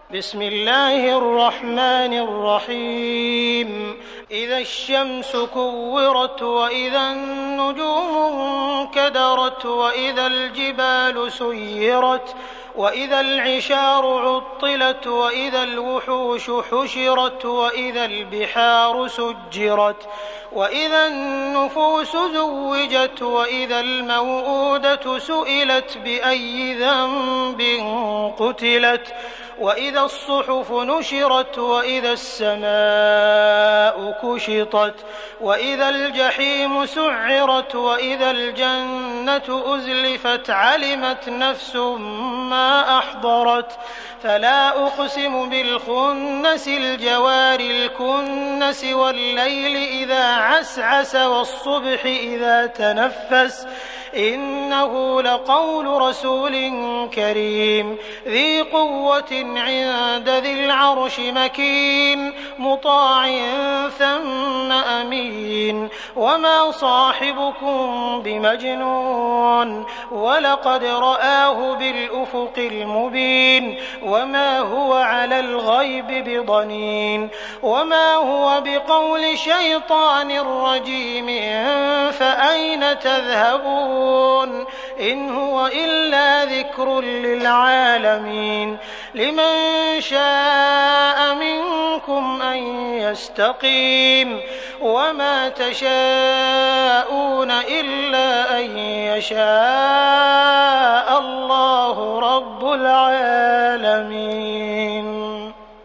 بسم الله الرحمن الرحيم إذا الشمس كورت وإذا النجوم انكدرت وإذا الجبال سيرت وإذا العشار عطلت وإذا الوحوش حشرت وإذا البحار سجرت وإذا النفوس زوجت وإذا الموءودة سئلت بأي ذنب قتلت وإذا الصحف نشرت وإذا السماء كشطت وإذا الجحيم سعرت وإذا الجنة أزلفت علمت نفس ما أحضرت فلا أقسم بالخنس الجوار الكنس والليل إذا عسعس والصبح إذا تنفس إنه لقول رسول كريم ذي قوة عند ذي العرش مكين مطاع ثم أمين وما صاحبكم بمجنون ولقد رآه بالأفق المبين وما هو على الغيب بضنين وما هو بقول شيطان رجيم فأين تذهبون إن هو إلا ذكر للعالمين لمن شاء منكم أن يستقيم وما تشاءون إلا أن يشاء الله رب العالمين.